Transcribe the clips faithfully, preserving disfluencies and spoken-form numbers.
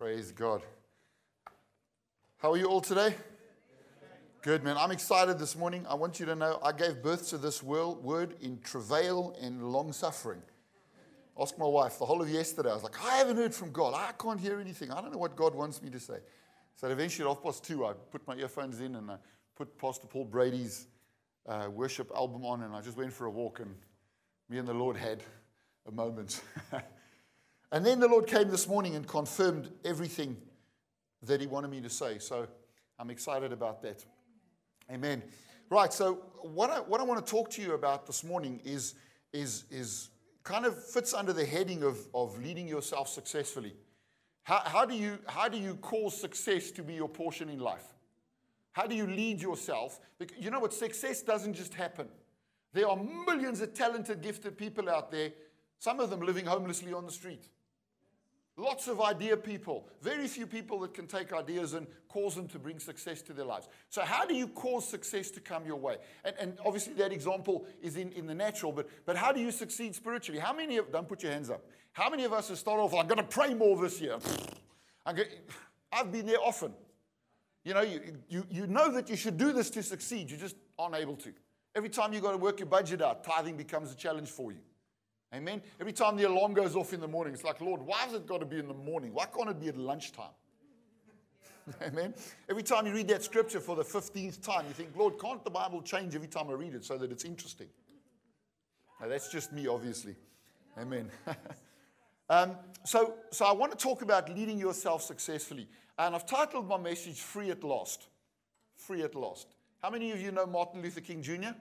Praise God. How are you all today? Good, man. I'm excited this morning. I want you to know I gave birth to this world, word in travail and long suffering. Ask my wife, the whole of yesterday, I was like, I haven't heard from God. I can't hear anything. I don't know what God wants me to say. So eventually at half past two, I put my earphones in and I put Pastor Paul Brady's uh, worship album on, and I just went for a walk, and me and the Lord had a moment. And then the Lord came this morning and confirmed everything that he wanted me to say. So I'm excited about that. Amen. Right, so what I what I want to talk to you about this morning is is is kind of fits under the heading of, of leading yourself successfully. How how do you how do you cause success to be your portion in life? How do you lead yourself? Because you know what, success doesn't just happen. There are millions of talented, gifted people out there, some of them living homelessly on the street. Lots of idea people. Very few people that can take ideas and cause them to bring success to their lives. So how do you cause success to come your way? And, and obviously that example is in, in the natural, but, but how do you succeed spiritually? How many of, don't put your hands up. How many of us have started off, I'm going to pray more this year. I'm going, I've been there often. You know, you, you, you know that you should do this to succeed. You just aren't able to. Every time you've got to work your budget out, tithing becomes a challenge for you. Amen. Every time the alarm goes off in the morning, it's like, Lord, why has it got to be in the morning? Why can't it be at lunchtime? Amen. Every time you read that scripture for the fifteenth time, you think, Lord, can't the Bible change every time I read it so that it's interesting? Now, that's just me, obviously. Amen. um, so, so I want to talk about leading yourself successfully. And I've titled my message, Free at Last. Free at Last. How many of you know Martin Luther King Junior?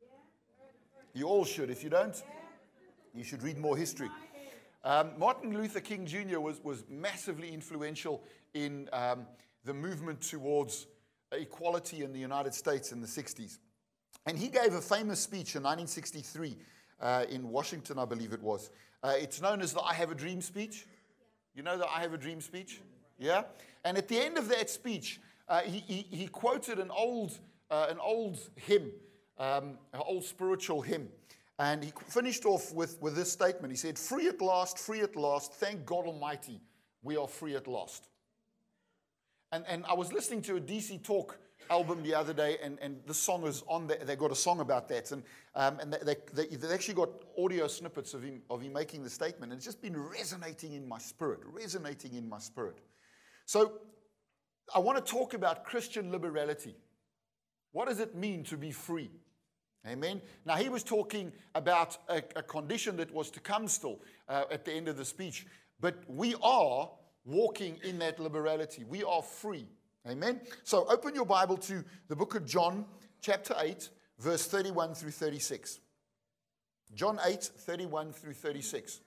You all should. If you don't, you should read more history. Um, Martin Luther King Junior was, was massively influential in um, the movement towards equality in the United States in the sixties. And he gave a famous speech in nineteen sixty-three uh, in Washington, I believe it was. Uh, it's known as the I Have a Dream speech. You know the I Have a Dream speech? Yeah? And at the end of that speech, uh, he, he, he quoted an old, uh, an old hymn, um, an old spiritual hymn. And he finished off with, with this statement. He said, free at last, free at last, thank God Almighty, we are free at last. And, and I was listening to a D C Talk album the other day, and, and the song is on there. They got a song about that. And, um, and they, they, they actually got audio snippets of him, of him making the statement. And it's just been resonating in my spirit, resonating in my spirit. So I want to talk about Christian liberality. What does it mean to be free? Amen. Now, he was talking about a, a condition that was to come still uh, at the end of the speech. But we are walking in that liberality. We are free. Amen. So open your Bible to the book of John, chapter eight, verse thirty-one through thirty-six. John eight, thirty-one through thirty-six.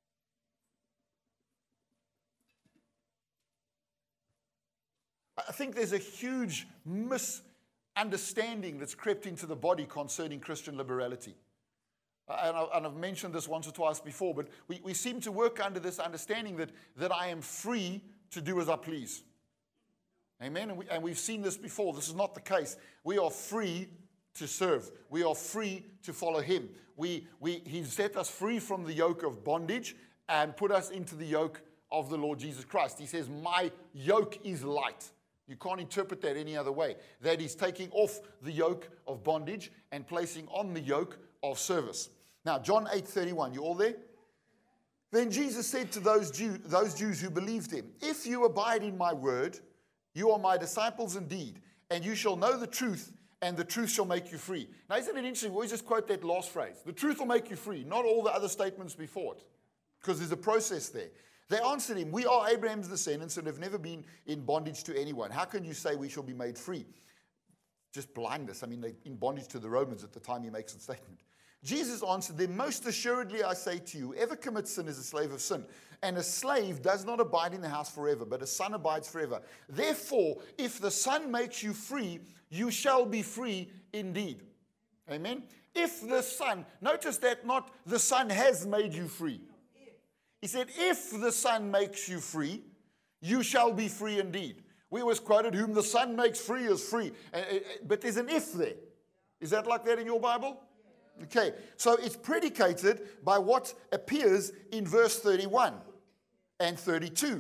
I think there's a huge misunderstanding understanding that's crept into the body concerning Christian liberality. Uh, and, I, and I've mentioned this once or twice before, but we, we seem to work under this understanding that, that I am free to do as I please. Amen? And, we, and we've seen this before. This is not the case. We are free to serve. We are free to follow him. We, we, he set us free from the yoke of bondage and put us into the yoke of the Lord Jesus Christ. He says, my yoke is light. You can't interpret that any other way. That he's taking off the yoke of bondage and placing on the yoke of service. Now, John eight thirty-one, you all there? Then Jesus said to those, Jew, those Jews who believed him, if you abide in my word, you are my disciples indeed, and you shall know the truth, and the truth shall make you free. Now, isn't it interesting? We always just quote that last phrase. The truth will make you free, not all the other statements before it, because there's a process there. They answered him, we are Abraham's descendants and have never been in bondage to anyone. How can you say we shall be made free? Just blindness. I mean, they're in bondage to the Romans at the time he makes the statement. Jesus answered them, most assuredly I say to you, whoever commits sin is a slave of sin. And a slave does not abide in the house forever, but a son abides forever. Therefore, if the Son makes you free, you shall be free indeed. Amen? If the Son, notice that not the Son has made you free. He said, if the Son makes you free, you shall be free indeed. We always quoted, whom the Son makes free is free. But there's an if there. Is that like that in your Bible? Okay, so it's predicated by what appears in verse thirty-one and thirty-two.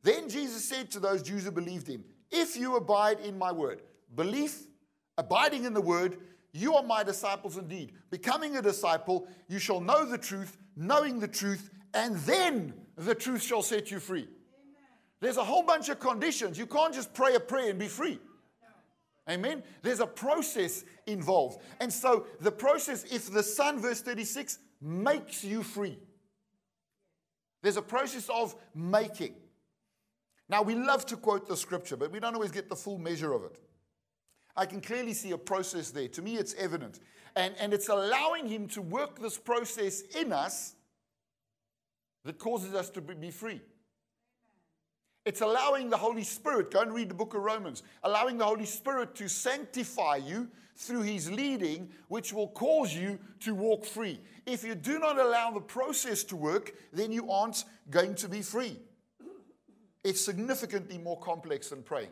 Then Jesus said to those Jews who believed him, if you abide in my word, belief, abiding in the word, you are my disciples indeed. Becoming a disciple, you shall know the truth, knowing the truth, and then the truth shall set you free. Amen. There's a whole bunch of conditions. You can't just pray a prayer and be free. No. Amen? There's a process involved. And so the process, if the Son, verse thirty-six, makes you free, there's a process of making. Now, we love to quote the scripture, but we don't always get the full measure of it. I can clearly see a process there. To me, it's evident. And, and it's allowing him to work this process in us that causes us to be free. It's allowing the Holy Spirit, go and read the book of Romans, allowing the Holy Spirit to sanctify you through his leading, which will cause you to walk free. If you do not allow the process to work, then you aren't going to be free. It's significantly more complex than praying.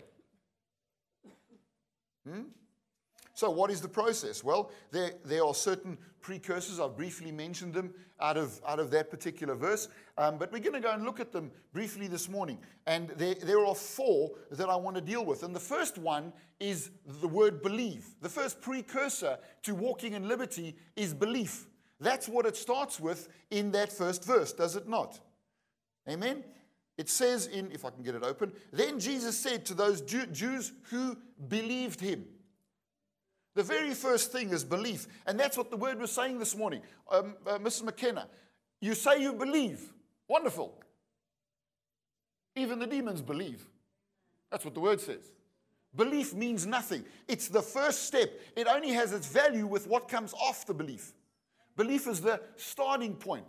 Hmm? So what is the process? Well, there, there are certain precursors. I've briefly mentioned them out of, out of that particular verse. Um, but we're going to go and look at them briefly this morning. And there, there are four that I want to deal with. And the first one is the word believe. The first precursor to walking in liberty is belief. That's what it starts with in that first verse, does it not? Amen? It says in, if I can get it open, then Jesus said to those Jew, Jews who believed him. The very first thing is belief. And that's what the word was saying this morning. Um, uh, Missus McKenna, you say you believe. Wonderful. Even the demons believe. That's what the word says. Belief means nothing. It's the first step. It only has its value with what comes after belief. Belief is the starting point.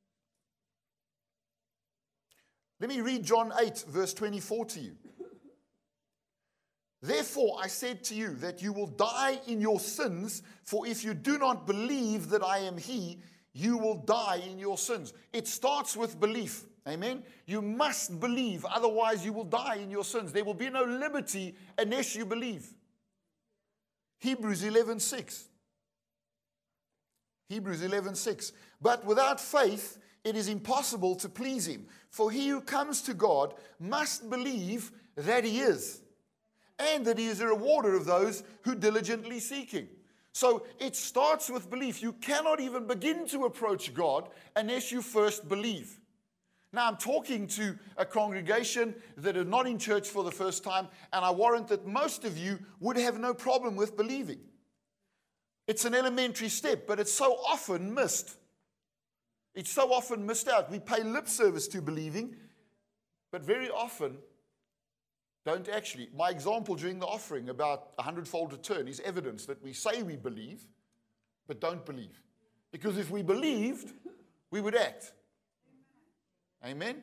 Let me read John eight, verse twenty-four to you. Therefore I said to you that you will die in your sins, for if you do not believe that I am he, you will die in your sins. It starts with belief. Amen? You must believe, otherwise you will die in your sins. There will be no liberty unless you believe. Hebrews eleven six. Hebrews eleven six. But without faith, it is impossible to please him. For he who comes to God must believe that he is, and that he is a rewarder of those who diligently seek him. So it starts with belief. You cannot even begin to approach God unless you first believe. Now, I'm talking to a congregation that are not in church for the first time, and I warrant that most of you would have no problem with believing. It's an elementary step, but it's so often missed. It's so often missed out. We pay lip service to believing, but very often don't actually. My example during the offering about a hundredfold return is evidence that we say we believe, but don't believe. Because if we believed, we would act. Amen?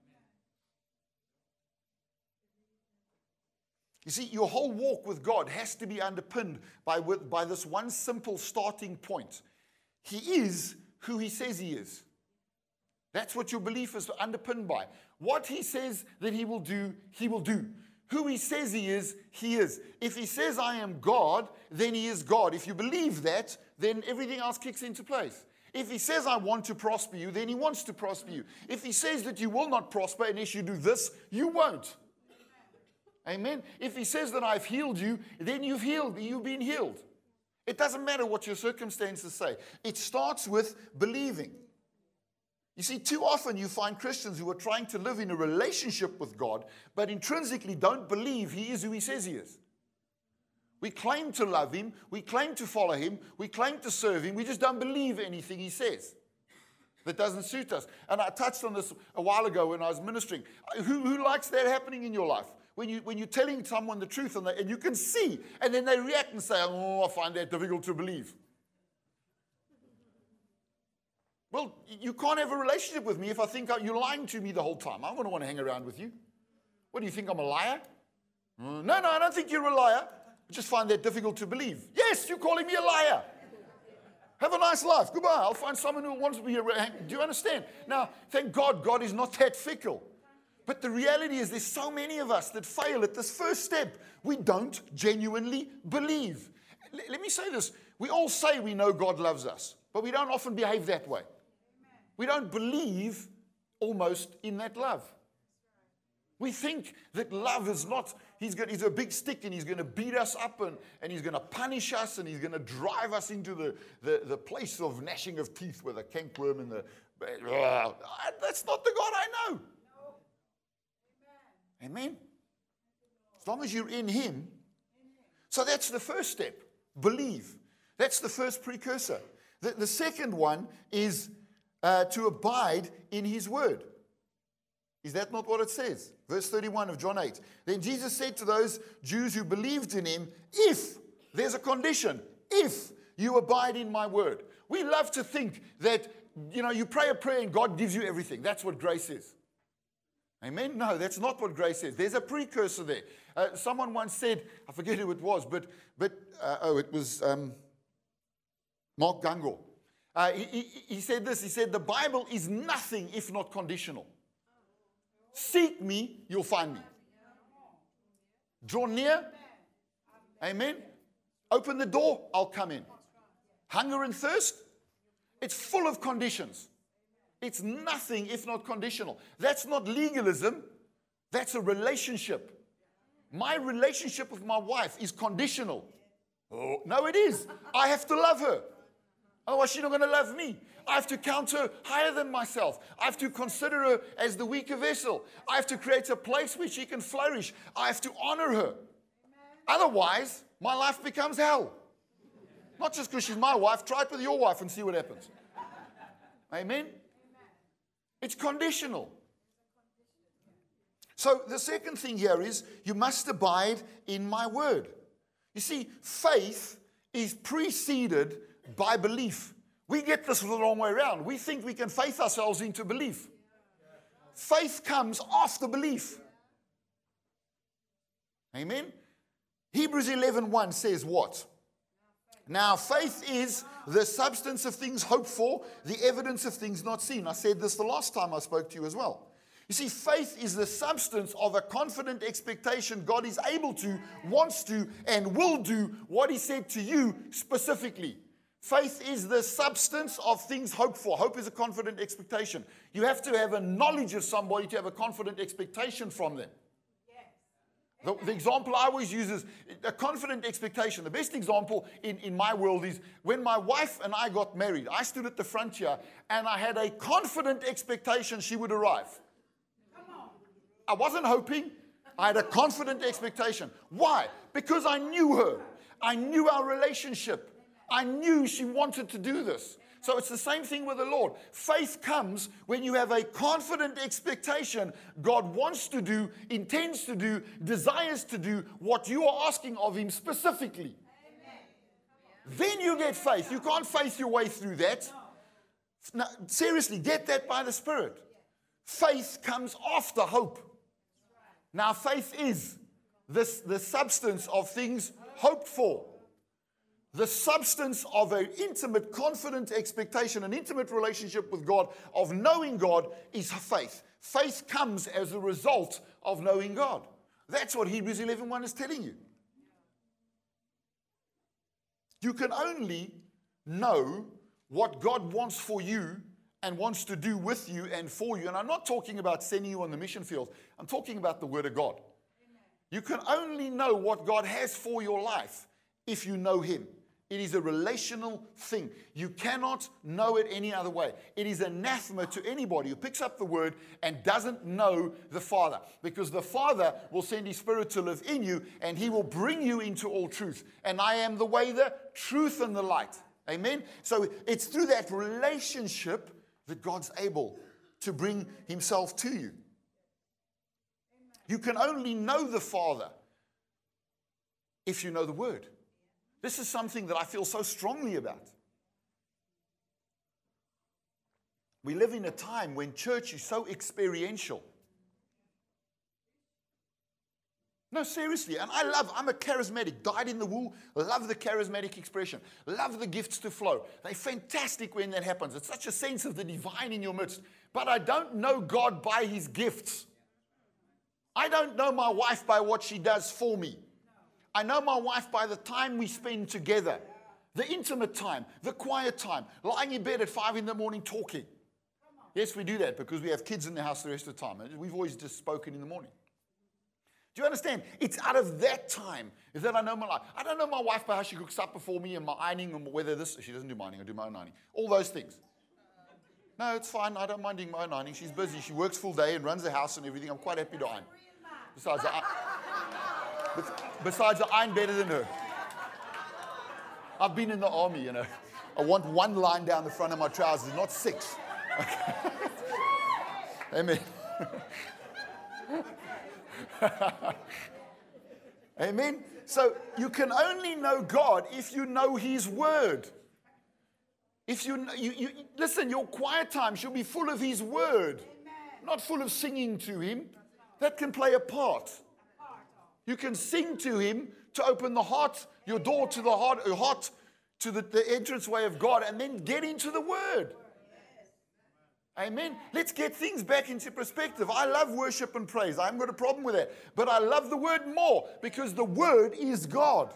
You see, your whole walk with God has to be underpinned by, by this one simple starting point. He is who he says he is. That's what your belief is underpinned by. What he says that he will do, he will do. Who he says he is, he is. If he says I am God, then he is God. If you believe that, then everything else kicks into place. If he says I want to prosper you, then he wants to prosper you. If he says that you will not prosper unless you do this, you won't. Amen. If he says that I've healed you, then you've healed, you've been healed. It doesn't matter what your circumstances say. It starts with believing. You see, too often you find Christians who are trying to live in a relationship with God, but intrinsically don't believe he is who he says he is. We claim to love him, we claim to follow him, we claim to serve him, we just don't believe anything he says. That doesn't suit us. And I touched on this a while ago when I was ministering. Who, who likes that happening in your life? When, you, when you're telling someone the truth and, they, and you can see, and then they react and say, oh, I find that difficult to believe. Well, you can't have a relationship with me if I think you're lying to me the whole time. I don't want to hang around with you. What, do you think I'm a liar? Uh, no, no, I don't think you're a liar. I just find that difficult to believe. Yes, you're calling me a liar. Have a nice life. Goodbye. I'll find someone who wants to be around. Do you understand? Now, thank God, God is not that fickle. But the reality is there's so many of us that fail at this first step. We don't genuinely believe. L- let me say this. We all say we know God loves us, but we don't often behave that way. We don't believe almost in that love. We think that love is not, he's, got, he's a big stick and he's going to beat us up and, and he's going to punish us and he's going to drive us into the, the, the place of gnashing of teeth with a cankworm and the, uh, that's not the God I know. No. Amen. Amen. As long as you're in him. So that's the first step. Believe. That's the first precursor. The, the second one is uh, to abide in his word. Is that not what it says? Verse thirty-one of John eight. Then Jesus said to those Jews who believed in him, if, there's a condition, if you abide in my word. We love to think that, you know, you pray a prayer and God gives you everything. That's what grace is. Amen? No, that's not what grace is. There's a precursor there. Uh, someone once said, I forget who it was, but, but uh, oh, it was um, Mark Gungor. Uh, he, he, he said this, he said, the Bible is nothing if not conditional. Seek me, you'll find me. Draw near. Amen. Open the door, I'll come in. Hunger and thirst, it's full of conditions. It's nothing if not conditional. That's not legalism. That's a relationship. My relationship with my wife is conditional. Oh, no, it is. I have to love her. Otherwise, she's not going to love me. I have to count her higher than myself. I have to consider her as the weaker vessel. I have to create a place where she can flourish. I have to honor her. Amen. Otherwise, my life becomes hell. Not just because she's my wife. Try it with your wife and see what happens. Amen? Amen? It's conditional. So the second thing here is you must abide in my word. You see, faith is preceded by belief. We get this the wrong way around. We think we can faith ourselves into belief. Faith comes after belief. Amen? Hebrews eleven one says what? Now faith is the substance of things hoped for, the evidence of things not seen. I said this the last time I spoke to you as well. You see, faith is the substance of a confident expectation God is able to, wants to, and will do what he said to you specifically. Faith is the substance of things hoped for. Hope is a confident expectation. You have to have a knowledge of somebody to have a confident expectation from them. The, the example I always use is a confident expectation. The best example in, in my world is when my wife and I got married. I stood at the front here and I had a confident expectation she would arrive. I wasn't hoping. I had a confident expectation. Why? Because I knew her. I knew our relationship. I knew she wanted to do this. So it's the same thing with the Lord. Faith comes when you have a confident expectation God wants to do, intends to do, desires to do what you are asking of him specifically. Amen. Then you get faith. You can't faith your way through that. Now, seriously, get that by the Spirit. Faith comes after hope. Now, faith is this, the substance of things hoped for. The substance of an intimate, confident expectation, an intimate relationship with God, of knowing God, is faith. Faith comes as a result of knowing God. That's what Hebrews eleven one is telling you. You can only know what God wants for you and wants to do with you and for you. And I'm not talking about sending you on the mission field. I'm talking about the Word of God. You can only know what God has for your life if you know him. It is a relational thing. You cannot know it any other way. It is anathema to anybody who picks up the word and doesn't know the Father. Because the Father will send his Spirit to live in you and he will bring you into all truth. And I am the way, the truth, and the light. Amen? So it's through that relationship that God's able to bring himself to you. You can only know the Father if you know the Word. This is something that I feel so strongly about. We live in a time when church is so experiential. No, seriously. And I love, I'm a charismatic, dyed in the wool, love the charismatic expression, love the gifts to flow. They're fantastic when that happens. It's such a sense of the divine in your midst. But I don't know God by his gifts. I don't know my wife by what she does for me. I know my wife by the time we spend together, the intimate time, the quiet time, lying in bed at five in the morning talking. Yes, we do that because we have kids in the house the rest of the time. We've always just spoken in the morning. Do you understand? It's out of that time is that I know my life. I don't know my wife by how she cooks supper for me and my ironing and whether this, she doesn't do my ironing, I do my own ironing. All those things. No, it's fine. I don't mind doing my own ironing. She's busy. She works full day and runs the house and everything. I'm quite happy to iron. Besides, I, besides, I iron better than her. I've been in the army, you know. I want one line down the front of my trousers, not six. Okay. Amen. Amen. So you can only know God if you know His Word. If you, you, you listen, your quiet time should be full of His Word, not full of singing to Him. That can play a part. You can sing to Him to open the heart, your door to the heart, your heart to the, the entranceway of God, and then get into the Word. Amen. Let's get things back into perspective. I love worship and praise. I haven't got a problem with that. But I love the Word more because the Word is God.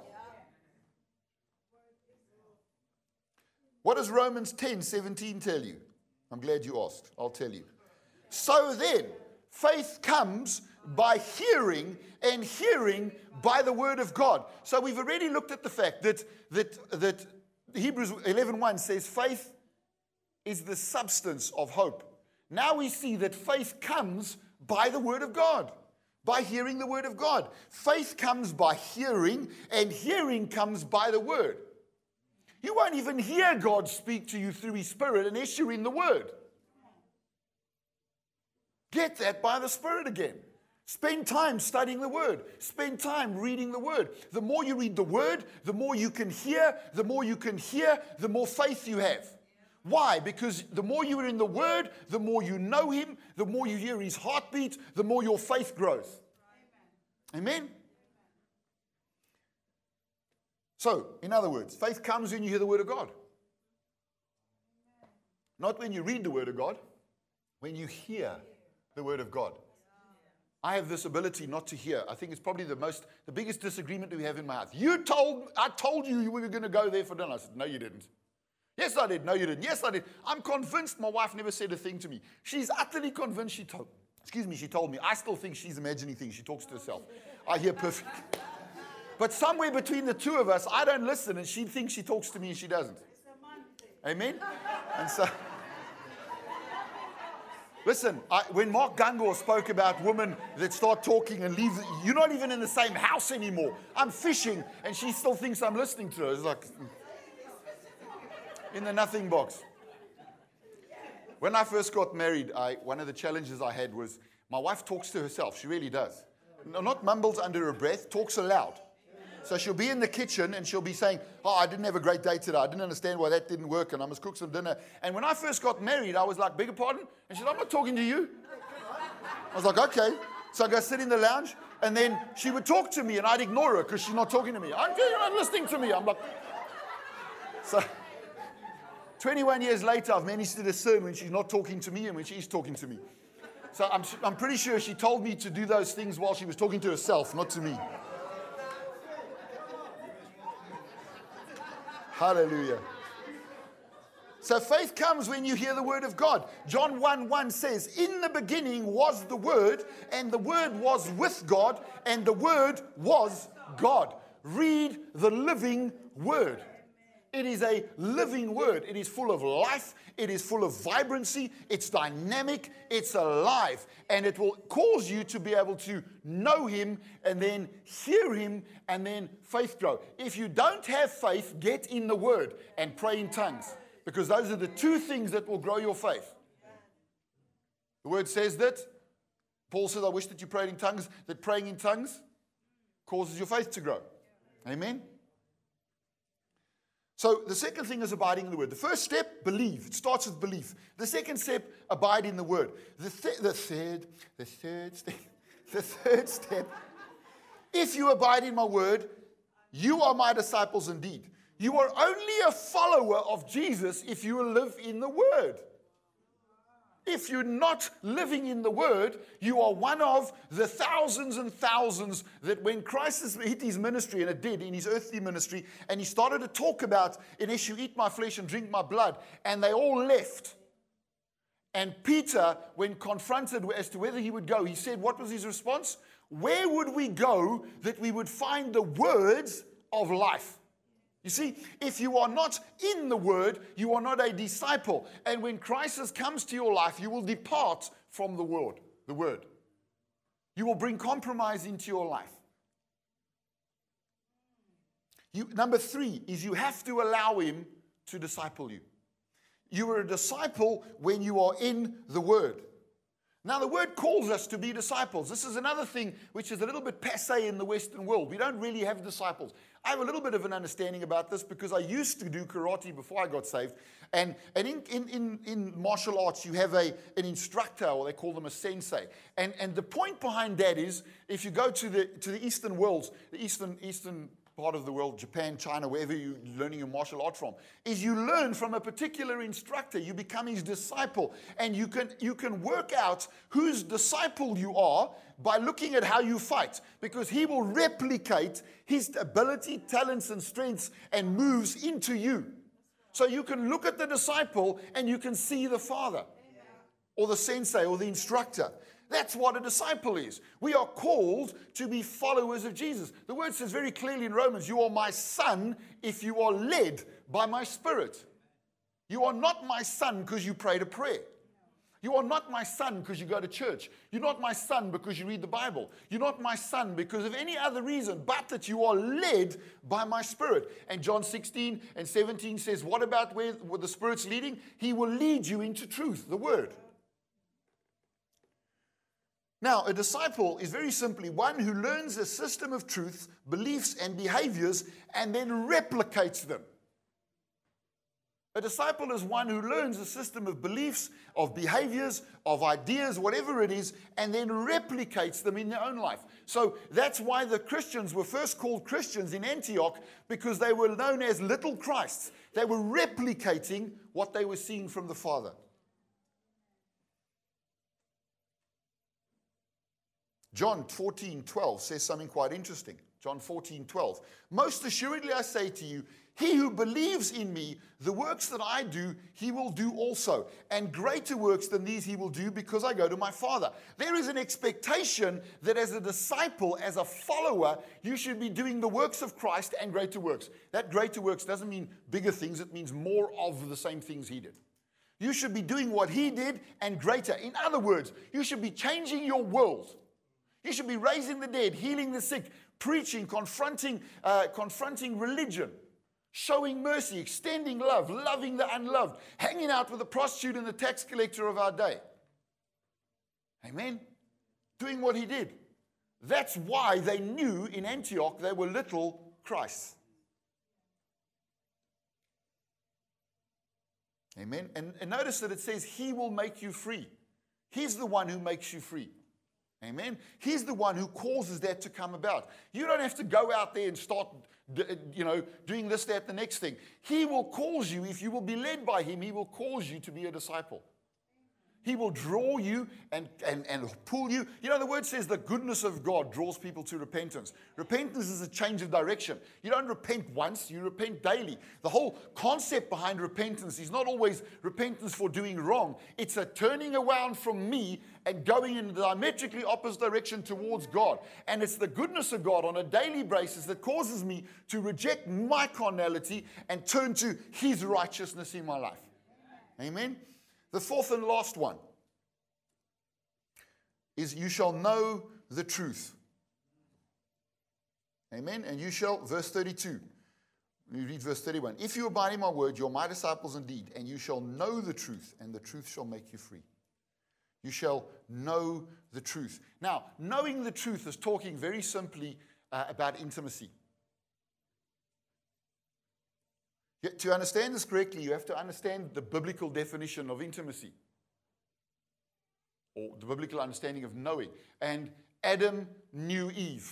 What does Romans ten seventeen tell you? I'm glad you asked. I'll tell you. So then, faith comes by hearing, and hearing by the Word of God. So we've already looked at the fact that, that, that Hebrews eleven one says faith is the substance of hope. Now we see that faith comes by the Word of God, by hearing the Word of God. Faith comes by hearing, and hearing comes by the Word. You won't even hear God speak to you through His Spirit unless you're in the Word. Get that by the Spirit again. Spend time studying the Word. Spend time reading the Word. The more you read the Word, the more you can hear. The more you can hear, the more faith you have. Why? Because the more you're in the Word, the more you know Him, the more you hear His heartbeat, the more your faith grows. Amen? Amen? So, in other words, faith comes when you hear the Word of God. Not when you read the Word of God, when you hear the Word of God. I have this ability not to hear. I think it's probably the most, the biggest disagreement we have in my house. You told, I told you you were going to go there for dinner. I said, no, you didn't. Yes, I did. No, you didn't. Yes, I did. I'm convinced my wife never said a thing to me. She's utterly convinced she told, excuse me, she told me. I still think she's imagining things. She talks to herself. I hear perfect. But somewhere between the two of us, I don't listen, and she thinks she talks to me, and she doesn't. Amen? And so, listen, I, when Mark Gungor spoke about women that start talking and leave, you're not even in the same house anymore. I'm fishing, and she still thinks I'm listening to her. It's like in the nothing box. When I first got married, I, one of the challenges I had was my wife talks to herself. She really does. No, not mumbles under her breath, talks aloud. So she'll be in the kitchen and she'll be saying, oh, I didn't have a great day today. I didn't understand why that didn't work and I must cook some dinner. And when I first got married, I was like, beg your pardon? And she said, I'm not talking to you. I was like, okay. So I go sit in the lounge and then she would talk to me and I'd ignore her because she's not talking to me. I'm not listening to me. I'm like, so twenty-one years later, I've managed to discern when she's not talking to me and when she's talking to me. So I'm, I'm pretty sure she told me to do those things while she was talking to herself, not to me. Hallelujah. So faith comes when you hear the Word of God. John one one says, in the beginning was the Word, and the Word was with God, and the Word was God. Read the living Word. It is a living Word. It is full of life. It is full of vibrancy. It's dynamic. It's alive. And it will cause you to be able to know Him and then hear Him and then faith grow. If you don't have faith, get in the Word and pray in tongues. Because those are the two things that will grow your faith. The Word says that. Paul said, I wish that you prayed in tongues. That praying in tongues causes your faith to grow. Amen? So the second thing is abiding in the Word. The first step, believe. It starts with belief. The second step, abide in the Word. The, th- the third, the third step, the third step, if you abide in my Word, you are my disciples indeed. You are only a follower of Jesus if you live in the Word. If you're not living in the Word, you are one of the thousands and thousands that when Christ hit his ministry, and it did in his earthly ministry, and he started to talk about, unless you eat my flesh and drink my blood, and they all left. And Peter, when confronted as to whether he would go, he said, what was his response? where would we go that we would find the words of life? You see, if you are not in the Word, you are not a disciple. And when crisis comes to your life, you will depart from the Word. The Word. You will bring compromise into your life. You, number three is you have to allow Him to disciple you. You are a disciple when you are in the Word. Now, the Word calls us to be disciples. This is another thing which is a little bit passé in the Western world. We don't really have disciples. I have a little bit of an understanding about this because I used to do karate before I got saved. And, and in, in, in, in martial arts, you have a, an instructor, or they call them a sensei. And, and the point behind that is, if you go to the, to the Eastern worlds, the Eastern, Eastern part of the world, Japan, China, wherever you're learning your martial art from, is you learn from a particular instructor. You become his disciple. And you can, you can work out whose disciple you are by looking at how you fight, because he will replicate his ability, talents, and strengths and moves into you. So you can look at the disciple and you can see the father or the sensei or the instructor. That's what a disciple is. We are called to be followers of Jesus. The word says very clearly in Romans, you are my son if you are led by my Spirit. You are not my son because you prayed a prayer. You are not my son because you go to church. You're not my son because you read the Bible. You're not my son because of any other reason but that you are led by my Spirit. And John sixteen and seventeen says, what about where, where the Spirit's leading? He will lead you into truth, the Word. Now, a disciple is very simply one who learns a system of truth, beliefs, and behaviors and then replicates them. A disciple is one who learns a system of beliefs, of behaviors, of ideas, whatever it is, and then replicates them in their own life. So that's why the Christians were first called Christians in Antioch, because they were known as little Christs. They were replicating what they were seeing from the Father. John fourteen twelve says something quite interesting. John fourteen twelve. Most assuredly I say to you, he who believes in me, the works that I do, he will do also. And greater works than these he will do, because I go to my Father. There is an expectation that as a disciple, as a follower, you should be doing the works of Christ and greater works. That greater works doesn't mean bigger things. It means more of the same things he did. You should be doing what he did and greater. In other words, you should be changing your world. You should be raising the dead, healing the sick, preaching, confronting, uh, confronting religion, showing mercy, extending love, loving the unloved, hanging out with the prostitute and the tax collector of our day. Amen? Doing what he did. That's why they knew in Antioch they were little Christs. Amen? And, and notice that it says, he will make you free. He's the one who makes you free. Amen. He's the one who causes that to come about. You don't have to go out there and start, you know, doing this, that, the next thing. He will cause you, if you will be led by him, he will cause you to be a disciple. He will draw you and, and, and pull you. You know, the word says the goodness of God draws people to repentance. Repentance is a change of direction. You don't repent once, you repent daily. The whole concept behind repentance is not always repentance for doing wrong. It's a turning around from me and going in the diametrically opposite direction towards God. And it's the goodness of God on a daily basis that causes me to reject my carnality and turn to his righteousness in my life. Amen? The fourth and last one is you shall know the truth. Amen? And you shall, verse thirty-two. We read verse thirty-one. If you abide in my word, you're my disciples indeed, and you shall know the truth, and the truth shall make you free. You shall know the truth. Now, knowing the truth is talking very simply uh, about intimacy. To understand this correctly, you have to understand the biblical definition of intimacy, or the biblical understanding of knowing. And Adam knew Eve.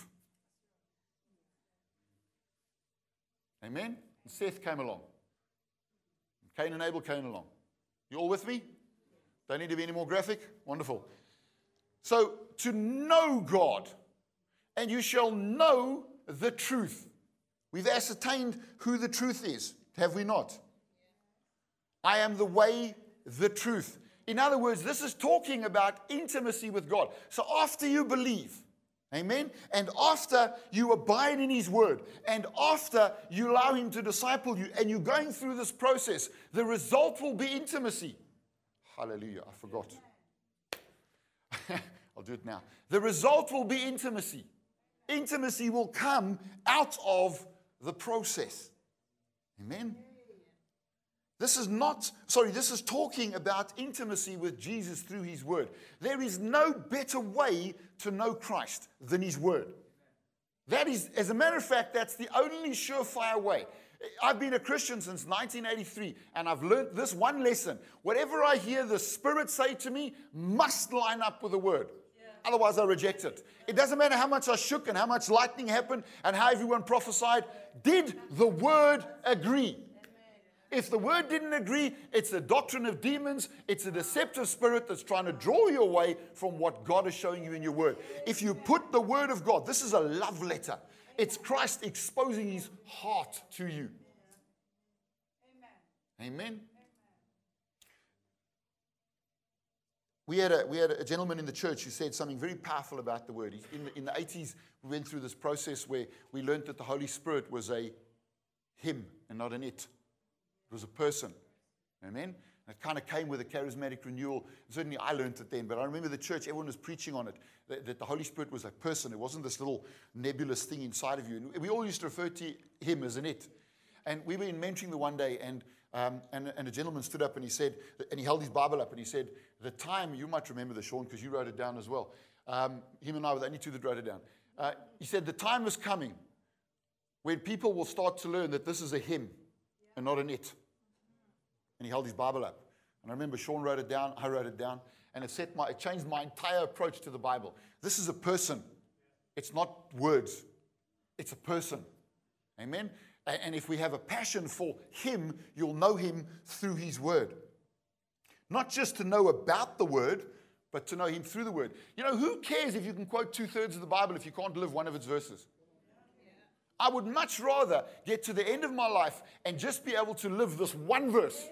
Amen? And Seth came along. Cain and Abel came along. You all with me? Don't need to be any more graphic? Wonderful. So, to know God, and you shall know the truth. We've ascertained who the truth is. Have we not? I am the way, the truth. In other words, this is talking about intimacy with God. So after you believe, Amen? And after you abide in His Word, and after you allow Him to disciple you, and you're going through this process, the result will be intimacy. Hallelujah, I forgot. I'll do it now. The result will be intimacy. Intimacy will come out of the process. Amen? This is not, sorry, this is talking about intimacy with Jesus through His Word. There is no better way to know Christ than His Word. That is, as a matter of fact, that's the only surefire way. I've been a Christian since nineteen eighty-three, and I've learned this one lesson. Whatever I hear the Spirit say to me must line up with the Word. Yeah. Otherwise, I reject it. It doesn't matter how much I shook and how much lightning happened and how everyone prophesied. Did the Word agree? If the Word didn't agree, it's a doctrine of demons. It's a deceptive spirit that's trying to draw you away from what God is showing you in your Word. If you put the Word of God, this is a love letter. It's Christ exposing His heart to you. Amen. Amen. We had, a, we had a gentleman in the church who said something very powerful about the Word. In the, in the eighties, we went through this process where we learned that the Holy Spirit was a him and not an it. It was a person. Amen? And it kind of came with a charismatic renewal. Certainly I learned it then, but I remember the church, everyone was preaching on it, that, that the Holy Spirit was a person. It wasn't this little nebulous thing inside of you. And we all used to refer to Him as an it. And we were in mentoring the one day, and, um, and, and a gentleman stood up and he said, and he held his Bible up and he said, the time, you might remember this, Sean, because you wrote it down as well. Um, him and I were the only two that wrote it down. Uh, he said, the time is coming when people will start to learn that this is a him and not an it. And he held his Bible up. And I remember Sean wrote it down, I wrote it down, and it set my, it changed my entire approach to the Bible. This is a person. It's not words. It's a person. Amen? And if we have a passion for Him, you'll know Him through His Word. Not just to know about the Word, but to know Him through the Word. You know, who cares if you can quote two-thirds of the Bible if you can't live one of its verses? I would much rather get to the end of my life and just be able to live this one verse.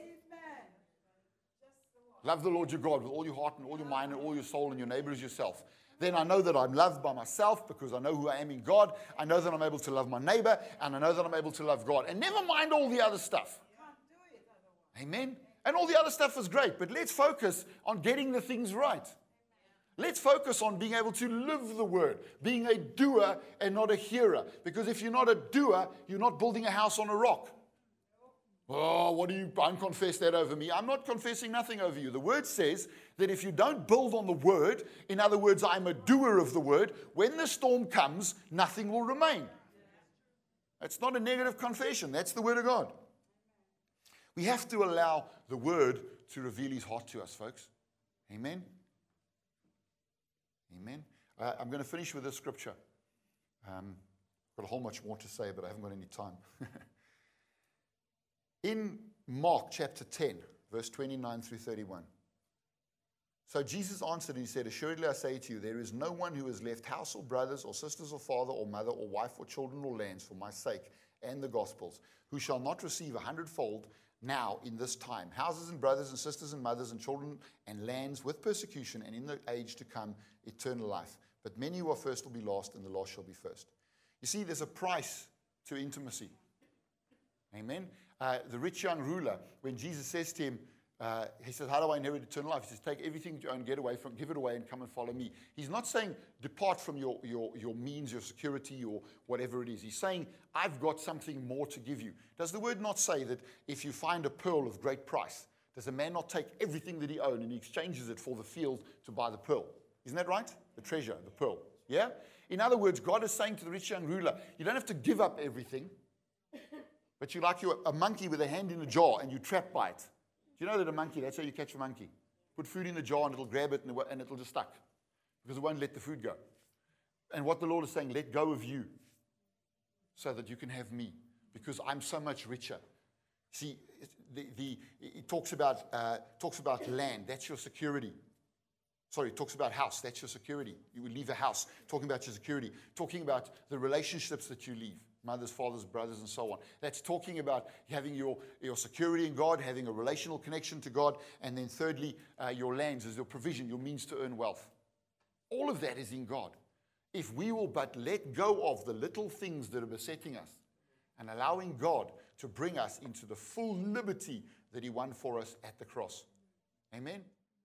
Love the Lord your God with all your heart and all your mind and all your soul, and your neighbor as yourself. Then I know that I'm loved by myself because I know who I am in God. I know that I'm able to love my neighbor, and I know that I'm able to love God. And never mind all the other stuff. Amen? And all the other stuff is great, but let's focus on getting the things right. Let's focus on being able to live the Word, being a doer and not a hearer. Because if you're not a doer, you're not building a house on a rock. Oh, what do you unconfess that over me? I'm not confessing nothing over you. The Word says that if you don't build on the Word, in other words, I'm a doer of the Word, when the storm comes, nothing will remain. That's not a negative confession. That's the Word of God. We have to allow the Word to reveal His heart to us, folks. Amen? Amen. Uh, I'm going to finish with this scripture. Um, I've got a whole much more to say, but I haven't got any time. In Mark chapter ten, verse twenty-nine through thirty-one. So Jesus answered and He said, assuredly I say to you, there is no one who has left house or brothers or sisters or father or mother or wife or children or lands for my sake and the gospel's, who shall not receive a hundredfold now in this time, houses and brothers and sisters and mothers and children and lands with persecution, and in the age to come eternal life. But many who are first will be last, and the last shall be first. You see, there's a price to intimacy. Amen. Uh, the rich young ruler, when Jesus says to him, uh, he says, how do I inherit eternal life? He says, take everything you own, get away from, give it away, and come and follow me. He's not saying depart from your, your, your means, your security, or whatever it is. He's saying, I've got something more to give you. Does the word not say that if you find a pearl of great price, does a man not take everything that he owns and he exchanges it for the field to buy the pearl? Isn't that right? The treasure, the pearl. Yeah? In other words, God is saying to the rich young ruler, you don't have to give up everything, but you're like you're a monkey with a hand in a jar and you're trapped by it. Do you know that a monkey, that's how you catch a monkey? Put food in the jar and it'll grab it and, it, and it'll just stuck because it won't let the food go. And what the Lord is saying, let go of you so that you can have me, because I'm so much richer. See, the, the, it talks about, uh, talks about land, that's your security. Sorry, it talks about house, that's your security. You would leave a house, talking about your security. Talking about the relationships that you leave. Mothers, fathers, brothers, and so on. That's talking about having your, your security in God, having a relational connection to God, and then thirdly, uh, your lands as your provision, your means to earn wealth. All of that is in God. if we will but let go of the little things that are besetting us and allowing God to bring us into the full liberty that he won for us at the cross. Amen.